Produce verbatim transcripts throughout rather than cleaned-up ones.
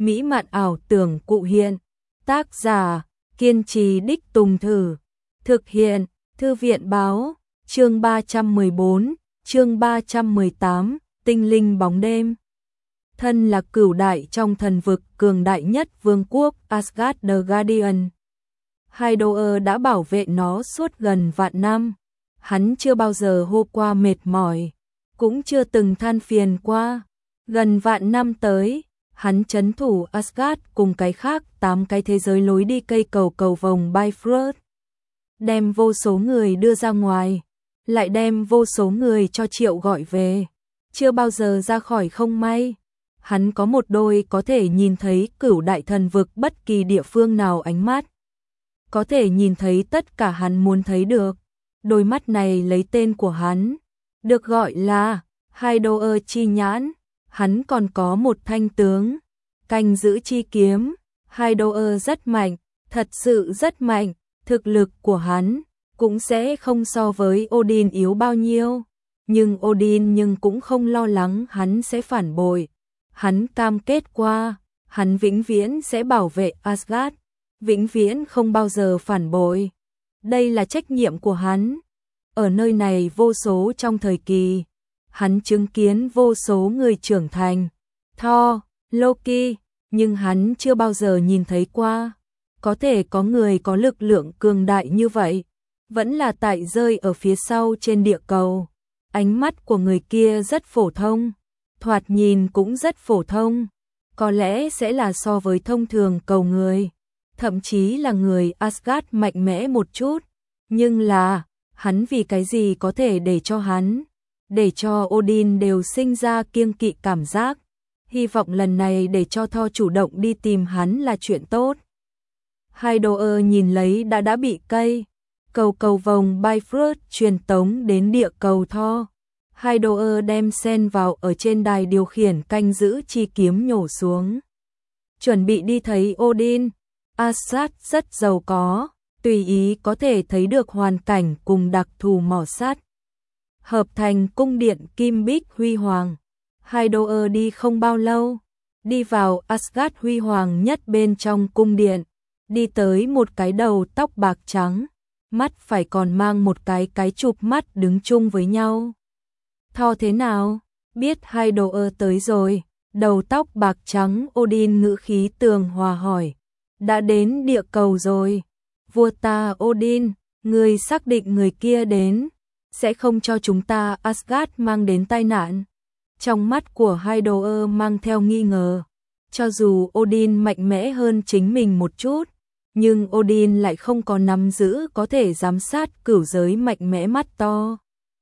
mỹ mạn ảo tưởng cụ hiện. Tác giả, kiên trì đích tùng thử. Thực hiện, Thư viện báo, chương ba trăm mười bốn, chương ba trăm mười tám, tinh linh bóng đêm. Thân là cửu đại trong thần vực cường đại nhất vương quốc Asgard The Guardian. Hydoe đã bảo vệ nó suốt gần vạn năm. Hắn chưa bao giờ hô qua mệt mỏi, cũng chưa từng than phiền qua. Gần vạn năm tới, hắn trấn thủ Asgard cùng cái khác tám cái thế giới lối đi cây cầu cầu vồng Bifrost. Đem vô số người đưa ra ngoài, lại đem vô số người cho triệu gọi về. Chưa bao giờ ra khỏi không may. Hắn có một đôi có thể nhìn thấy cửu đại thần vực bất kỳ địa phương nào ánh mắt. Có thể nhìn thấy tất cả hắn muốn thấy được. Đôi mắt này lấy tên của hắn, được gọi là Hydoe chi nhãn. Hắn còn có một thanh tướng, canh giữ chi kiếm. Hydoe rất mạnh, thật sự rất mạnh. Thực lực của hắn cũng sẽ không so với Odin yếu bao nhiêu. Nhưng Odin nhưng cũng không lo lắng hắn sẽ phản bội. Hắn cam kết qua, hắn vĩnh viễn sẽ bảo vệ Asgard, vĩnh viễn không bao giờ phản bội. Đây là trách nhiệm của hắn. Ở nơi này vô số trong thời kỳ, hắn chứng kiến vô số người trưởng thành, Thor, Loki, nhưng hắn chưa bao giờ nhìn thấy qua. Có thể có người có lực lượng cường đại như vậy, vẫn là tại rơi ở phía sau trên địa cầu. Ánh mắt của người kia rất phổ thông, thoạt nhìn cũng rất phổ thông, có lẽ sẽ là so với thông thường cầu người, thậm chí là người Asgard mạnh mẽ một chút, nhưng là, hắn vì cái gì có thể để cho hắn, để cho Odin đều sinh ra kiêng kỵ cảm giác. Hy vọng lần này để cho Thor chủ động đi tìm hắn là chuyện tốt. Hydoe nhìn lấy đã đã bị cây cầu cầu vồng Bifrost truyền tống đến địa cầu Thor. Hydoe đem sen vào ở trên đài điều khiển canh giữ chi kiếm nhổ xuống. Chuẩn bị đi thấy Odin. Asgard rất giàu có, tùy ý có thể thấy được hoàn cảnh cùng đặc thù mỏ sắt. Hợp thành cung điện kim bích huy hoàng. Hydoe đi không bao lâu, đi vào Asgard huy hoàng nhất bên trong cung điện. Đi tới một cái đầu tóc bạc trắng, mắt phải còn mang một cái cái chụp mắt đứng chung với nhau. Thor thế nào? Biết Hydoe tới rồi, đầu tóc bạc trắng Odin ngữ khí tường hòa hỏi. Đã đến địa cầu rồi. Vua ta Odin, người xác định người kia đến, sẽ không cho chúng ta Asgard mang đến tai nạn. Trong mắt của Hydoe mang theo nghi ngờ. Cho dù Odin mạnh mẽ hơn chính mình một chút, nhưng Odin lại không có nắm giữ có thể giám sát cửu giới mạnh mẽ mắt to.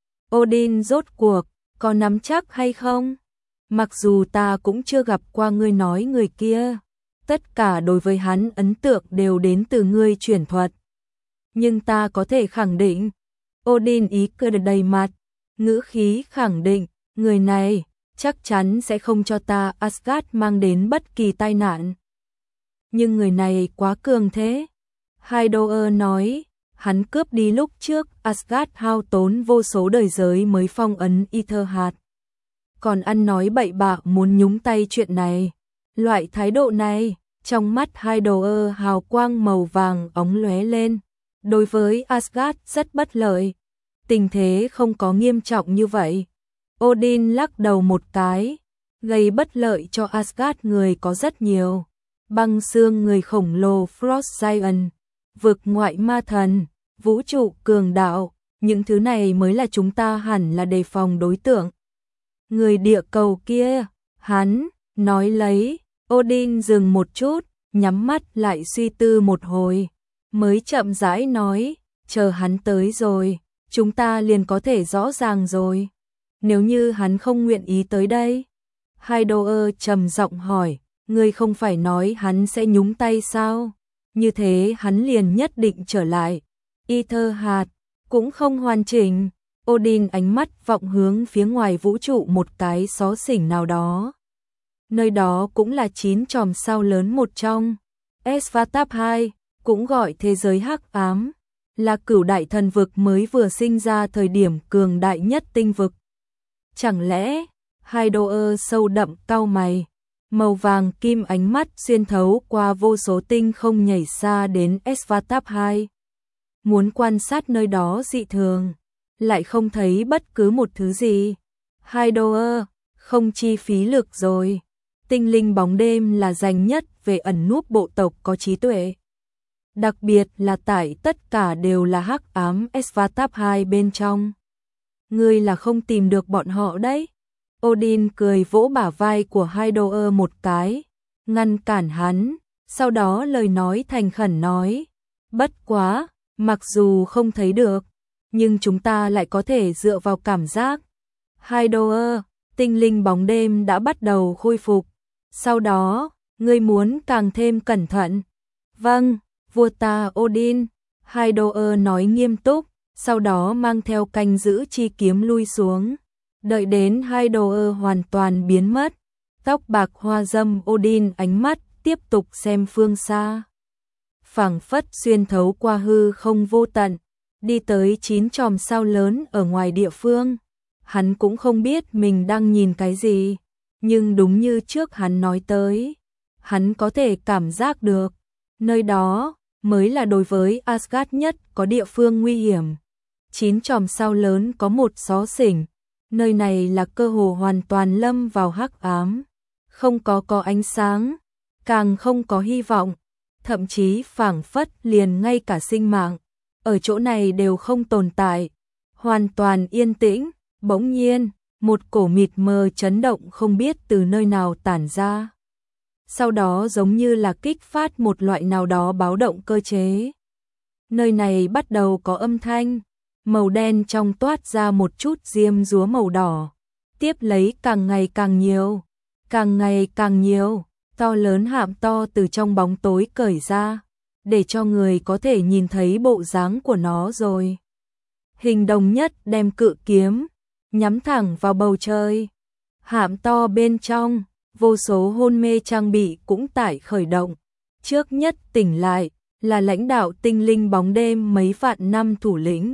Odin rốt cuộc, có nắm chắc hay không? Mặc dù ta cũng chưa gặp qua ngươi nói người kia, tất cả đối với hắn ấn tượng đều đến từ ngươi truyền thuật. Nhưng ta có thể khẳng định, Odin ý cười đầy mặt, ngữ khí khẳng định, người này chắc chắn sẽ không cho ta Asgard mang đến bất kỳ tai nạn. Nhưng người này quá cường thế. Hydoe nói, hắn cướp đi lúc trước Asgard hao tốn vô số đời giới mới phong ấn Ether hạt. Còn ăn nói bậy bạ muốn nhúng tay chuyện này. Loại thái độ này, trong mắt Hydoe hào quang màu vàng óng lóe lên. Đối với Asgard rất bất lợi. Tình thế không có nghiêm trọng như vậy. Odin lắc đầu một cái, gây bất lợi cho Asgard người có rất nhiều. Băng xương người khổng lồ Frost Giant, vực ngoại ma thần, vũ trụ cường đạo, những thứ này mới là chúng ta hẳn là đề phòng đối tượng. Người địa cầu kia, hắn, nói lấy, Odin dừng một chút, nhắm mắt lại suy tư một hồi, mới chậm rãi nói, chờ hắn tới rồi, chúng ta liền có thể rõ ràng rồi. Nếu như hắn không nguyện ý tới đây, Hydoe trầm giọng hỏi, ngươi không phải nói hắn sẽ nhúng tay sao? Như thế hắn liền nhất định trở lại. Ether hạt cũng không hoàn chỉnh. Odin ánh mắt vọng hướng phía ngoài vũ trụ một cái xó xỉnh nào đó. Nơi đó cũng là chín chòm sao lớn một trong. Svartalf hai, cũng gọi thế giới hắc ám, là cửu đại thần vực mới vừa sinh ra thời điểm cường đại nhất tinh vực. Chẳng lẽ, Hydoe sâu đậm cau mày, Màu vàng kim ánh mắt xuyên thấu qua vô số tinh không nhảy xa đến Esvathap hai. Muốn quan sát nơi đó dị thường, lại không thấy bất cứ một thứ gì. Hydoer, không chi phí lực rồi. Tinh linh bóng đêm là dành nhất về ẩn núp bộ tộc có trí tuệ. Đặc biệt là tại tất cả đều là hắc ám Esvathap hai bên trong. Ngươi là không tìm được bọn họ đấy. Odin cười vỗ bả vai của Hydoer một cái, ngăn cản hắn, sau đó lời nói thành khẩn nói. Bất quá, mặc dù không thấy được, nhưng chúng ta lại có thể dựa vào cảm giác. Hydoer, tinh linh bóng đêm đã bắt đầu khôi phục. Sau đó, ngươi muốn càng thêm cẩn thận. Vâng, vua ta Odin, Hydoer nói nghiêm túc, sau đó mang theo canh giữ chi kiếm lui xuống. Đợi đến Hydoer hoàn toàn biến mất, tóc bạc hoa dâm Odin ánh mắt tiếp tục xem phương xa. Phảng phất xuyên thấu qua hư không vô tận, đi tới chín chòm sao lớn ở ngoài địa phương. Hắn cũng không biết mình đang nhìn cái gì, nhưng đúng như trước hắn nói tới, hắn có thể cảm giác được, nơi đó mới là đối với Asgard nhất có địa phương nguy hiểm. Chín chòm sao lớn có một xó xỉnh, nơi này là cơ hồ hoàn toàn lâm vào hắc ám, không có có ánh sáng, càng không có hy vọng, thậm chí phảng phất liền ngay cả sinh mạng ở chỗ này đều không tồn tại, hoàn toàn yên tĩnh. Bỗng nhiên, một cổ mịt mờ chấn động không biết từ nơi nào tản ra. Sau đó giống như là kích phát một loại nào đó báo động cơ chế. Nơi này bắt đầu có âm thanh, màu đen trong toát ra một chút diêm dúa màu đỏ. Tiếp lấy càng ngày càng nhiều, càng ngày càng nhiều, to lớn hạm to từ trong bóng tối cởi ra, để cho người có thể nhìn thấy bộ dáng của nó rồi. Hình đồng nhất đem cự kiếm nhắm thẳng vào bầu trời. Hạm to bên trong, vô số hôn mê trang bị cũng tại khởi động. Trước nhất tỉnh lại là lãnh đạo tinh linh bóng đêm mấy vạn năm thủ lĩnh.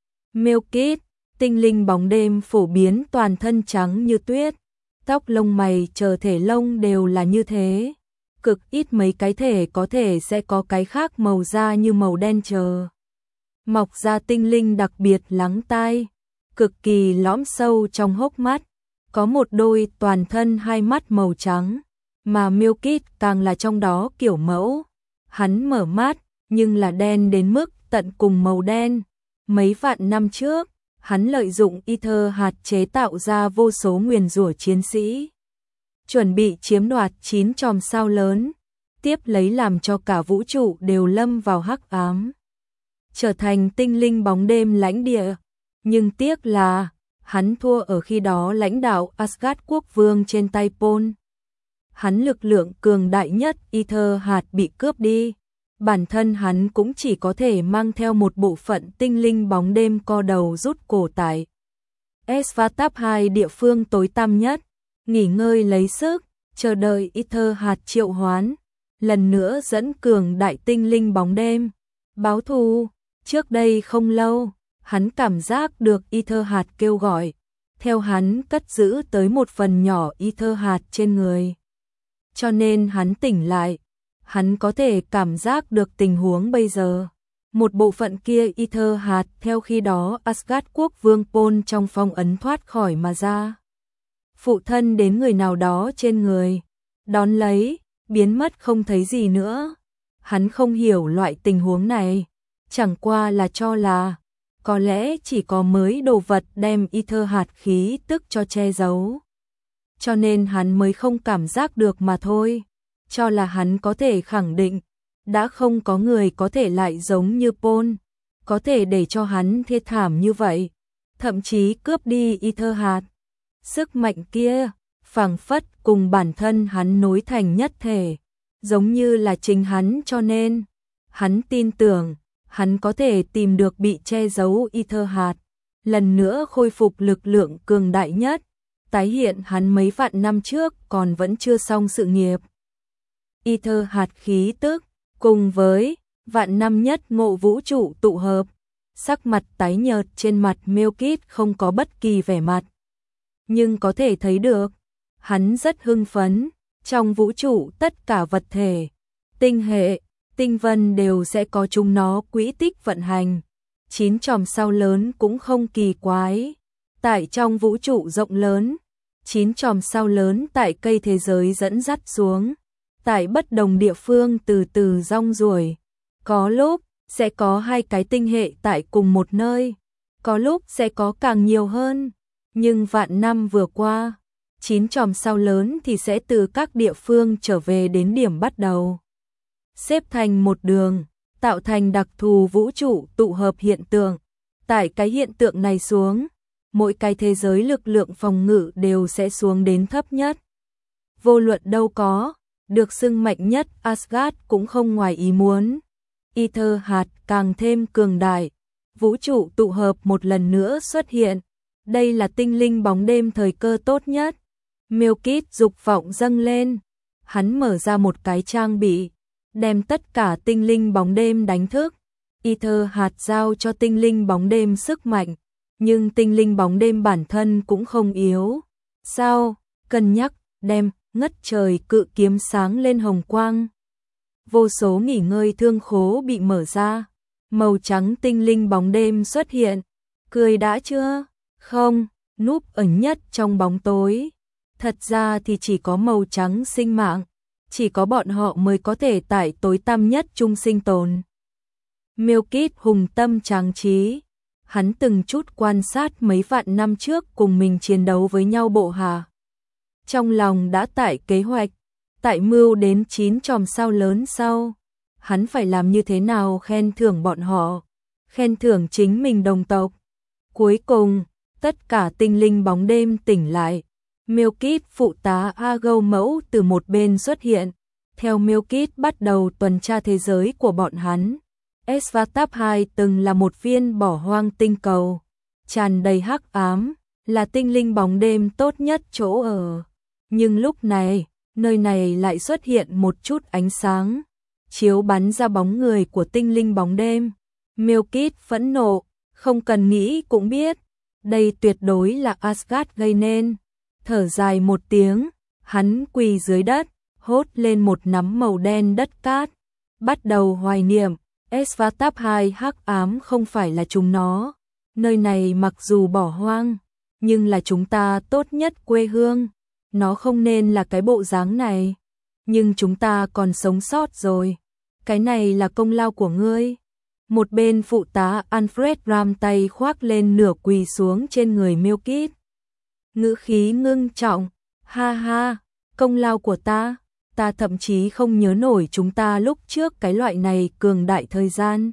Melkith, tinh linh bóng đêm phổ biến toàn thân trắng như tuyết, tóc lông mày chờ thể lông đều là như thế. Cực ít mấy cái thể có thể sẽ có cái khác màu da như màu đen chờ. Mọc ra tinh linh đặc biệt lắng tai, cực kỳ lõm sâu trong hốc mắt, có một đôi toàn thân hai mắt màu trắng, mà Melkith càng là trong đó kiểu mẫu. Hắn mở mắt, nhưng là đen đến mức tận cùng màu đen. Mấy vạn năm trước, hắn lợi dụng Ether hạt chế tạo ra vô số nguyền rủa chiến sĩ, chuẩn bị chiếm đoạt chín chòm sao lớn, tiếp lấy làm cho cả vũ trụ đều lâm vào hắc ám, trở thành tinh linh bóng đêm lãnh địa. Nhưng tiếc là, hắn thua ở khi đó lãnh đạo Asgard quốc vương trên tay Pol. Hắn lực lượng cường đại nhất Ether hạt bị cướp đi, bản thân hắn cũng chỉ có thể mang theo một bộ phận tinh linh bóng đêm co đầu rút cổ tại Esvathap hai địa phương tối tăm nhất, nghỉ ngơi lấy sức, chờ đợi Ether hạt triệu hoán, lần nữa dẫn cường đại tinh linh bóng đêm, báo thù. Trước đây không lâu, hắn cảm giác được Ether hạt kêu gọi, theo hắn cất giữ tới một phần nhỏ Ether hạt trên người. Cho nên hắn tỉnh lại, hắn có thể cảm giác được tình huống bây giờ. Một bộ phận kia Ether hạt theo khi đó Asgard quốc vương Pol trong phong ấn thoát khỏi mà ra. Phụ thân đến người nào đó trên người, đón lấy, biến mất không thấy gì nữa. Hắn không hiểu loại tình huống này, chẳng qua là cho là có lẽ chỉ có mới đồ vật đem Ether hạt khí tức cho che giấu. Cho nên hắn mới không cảm giác được mà thôi. Cho là hắn có thể khẳng định, đã không có người có thể lại giống như Pol, có thể để cho hắn thê thảm như vậy, thậm chí cướp đi Ether hạt. Sức mạnh kia, phảng phất cùng bản thân hắn nối thành nhất thể, giống như là chính hắn, cho nên hắn tin tưởng hắn có thể tìm được bị che giấu Ether hạt, lần nữa khôi phục lực lượng cường đại nhất, tái hiện hắn mấy vạn năm trước còn vẫn chưa xong sự nghiệp. Ether hạt khí tức, cùng với vạn năm nhất ngộ vũ trụ tụ hợp, sắc mặt tái nhợt trên mặt Melkith không có bất kỳ vẻ mặt. Nhưng có thể thấy được, hắn rất hưng phấn, Trong vũ trụ tất cả vật thể, tinh hệ, tinh vân đều sẽ có chúng nó quỹ tích vận hành. Chín chòm sao lớn cũng không kỳ quái. Tại trong vũ trụ rộng lớn, chín chòm sao lớn tại cây thế giới dẫn dắt xuống. Tại bất đồng địa phương từ từ rong ruổi. Có lúc sẽ có hai cái tinh hệ tại cùng một nơi. Có lúc sẽ có càng nhiều hơn. Nhưng vạn năm vừa qua, chín chòm sao lớn thì sẽ từ các địa phương trở về đến điểm bắt đầu. Xếp thành một đường, tạo thành đặc thù vũ trụ tụ hợp hiện tượng. Tại cái hiện tượng này xuống, mỗi cái thế giới lực lượng phòng ngự đều sẽ xuống đến thấp nhất. Vô luận đâu có, được xưng mạnh nhất Asgard cũng không ngoài ý muốn. Ether hạt càng thêm cường đại, vũ trụ tụ hợp một lần nữa xuất hiện. Đây là tinh linh bóng đêm thời cơ tốt nhất. Milkit dục vọng dâng lên, hắn mở ra một cái trang bị, đem tất cả tinh linh bóng đêm đánh thức. Ether hạt giao cho tinh linh bóng đêm sức mạnh, nhưng tinh linh bóng đêm bản thân cũng không yếu. Sao? Cân nhắc, đem ngất trời cự kiếm sáng lên hồng quang. Vô số nghỉ ngơi thương khố bị mở ra, màu trắng tinh linh bóng đêm xuất hiện. Cười đã chưa? Không, núp ẩn nhất trong bóng tối. Thật ra thì chỉ có màu trắng sinh mạng, chỉ có bọn họ mới có thể tại tối tăm nhất chung sinh tồn. Milkit hùng tâm tráng trí, hắn từng chút quan sát mấy vạn năm trước cùng mình chiến đấu với nhau bộ hạ. Trong lòng đã tại kế hoạch, tại mưu đến chín chòm sao lớn sau, hắn phải làm như thế nào khen thưởng bọn họ, khen thưởng chính mình đồng tộc. Cuối cùng, tất cả tinh linh bóng đêm tỉnh lại. Milkit phụ tá Argo mẫu từ một bên xuất hiện, theo Milkit bắt đầu tuần tra thế giới của bọn hắn. Svartalf hai từng là một viên bỏ hoang tinh cầu, tràn đầy hắc ám, là tinh linh bóng đêm tốt nhất chỗ ở. Nhưng lúc này, nơi này lại xuất hiện một chút ánh sáng, chiếu bắn ra bóng người của tinh linh bóng đêm. Milkit phẫn nộ, không cần nghĩ cũng biết, đây tuyệt đối là Asgard gây nên. Thở dài một tiếng, hắn quỳ dưới đất, hốt lên một nắm màu đen đất cát, bắt đầu hoài niệm. Svartalf hai hắc ám không phải là chúng nó, nơi này mặc dù bỏ hoang, nhưng là chúng ta tốt nhất quê hương, nó không nên là cái bộ dáng này, nhưng chúng ta còn sống sót rồi, cái này là công lao của ngươi. Một bên phụ tá Alfred Ram tay khoác lên nửa quỳ xuống trên người Milkit. Ngữ khí ngưng trọng, ha ha, công lao của ta, ta thậm chí không nhớ nổi chúng ta lúc trước cái loại này cường đại thời gian.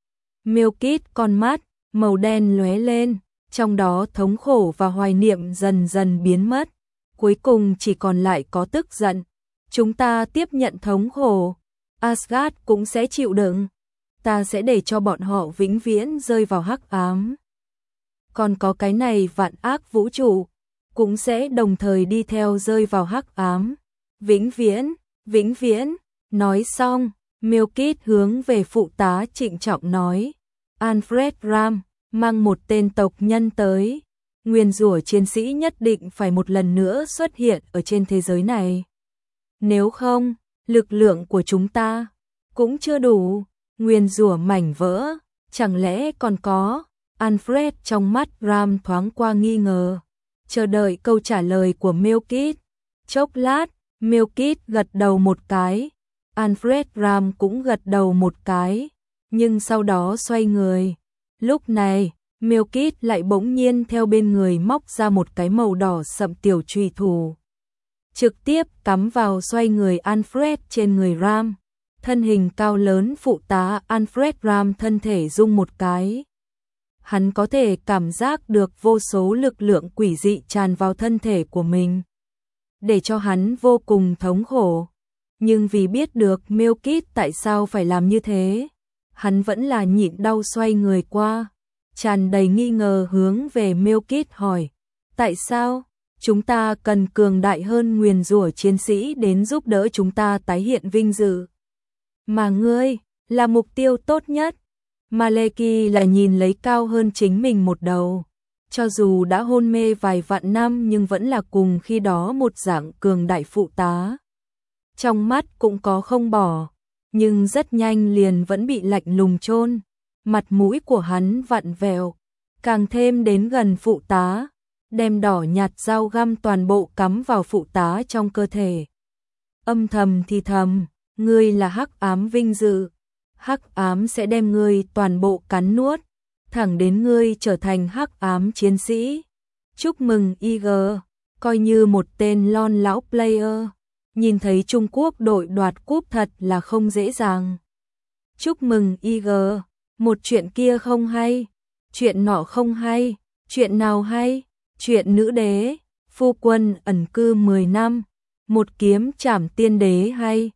Milkit con mắt, màu đen lóe lên, trong đó thống khổ và hoài niệm dần dần biến mất, cuối cùng chỉ còn lại có tức giận. Chúng ta tiếp nhận thống khổ, Asgard cũng sẽ chịu đựng, ta sẽ để cho bọn họ vĩnh viễn rơi vào hắc ám. Còn có cái này vạn ác vũ trụ, cũng sẽ đồng thời đi theo rơi vào hắc ám. Vĩnh viễn, vĩnh viễn, nói xong, Milkit hướng về phụ tá trịnh trọng nói. Alfred Ram, mang một tên tộc nhân tới. Nguyền rủa chiến sĩ nhất định phải một lần nữa xuất hiện ở trên thế giới này. Nếu không, lực lượng của chúng ta cũng chưa đủ. Nguyền rủa mảnh vỡ, chẳng lẽ còn có? Alfred trong mắt Ram thoáng qua nghi ngờ, chờ đợi câu trả lời của Milkit. Chốc lát, Milkit gật đầu một cái, Alfred Ram cũng gật đầu một cái, nhưng sau đó xoay người. Lúc này, Milkit lại bỗng nhiên theo bên người móc ra một cái màu đỏ sậm tiểu chùy thủ, trực tiếp cắm vào xoay người Alfred trên người Ram. Thân hình cao lớn phụ tá Alfred Ram thân thể rung một cái. Hắn có thể cảm giác được vô số lực lượng quỷ dị tràn vào thân thể của mình, để cho hắn vô cùng thống khổ. Nhưng vì biết được Milkit tại sao phải làm như thế, hắn vẫn là nhịn đau xoay người qua, tràn đầy nghi ngờ hướng về Milkit hỏi, tại sao? Chúng ta cần cường đại hơn nguyền rủa chiến sĩ đến giúp đỡ chúng ta tái hiện vinh dự. Mà ngươi, là mục tiêu tốt nhất. Maleki là nhìn lấy cao hơn chính mình một đầu. Cho dù đã hôn mê vài vạn năm nhưng vẫn là cùng khi đó một dạng cường đại phụ tá. trong mắt cũng có không bỏ, nhưng rất nhanh liền vẫn bị lạnh lùng chôn. Mặt mũi của hắn vặn vẹo, càng thêm đến gần phụ tá, đem đỏ nhạt dao găm toàn bộ cắm vào phụ tá trong cơ thể. Âm thầm thì thầm, ngươi là hắc ám vinh dự, hắc ám sẽ đem ngươi toàn bộ cắn nuốt, thẳng đến ngươi trở thành hắc ám chiến sĩ. Chúc mừng i giê, coi như một tên lon lão player, nhìn thấy Trung Quốc đội đoạt cúp thật là không dễ dàng. Chúc mừng i giê, một chuyện kia không hay, chuyện nọ không hay, chuyện nào hay, chuyện nữ đế, phu quân ẩn cư mười năm, một kiếm trảm tiên đế hay.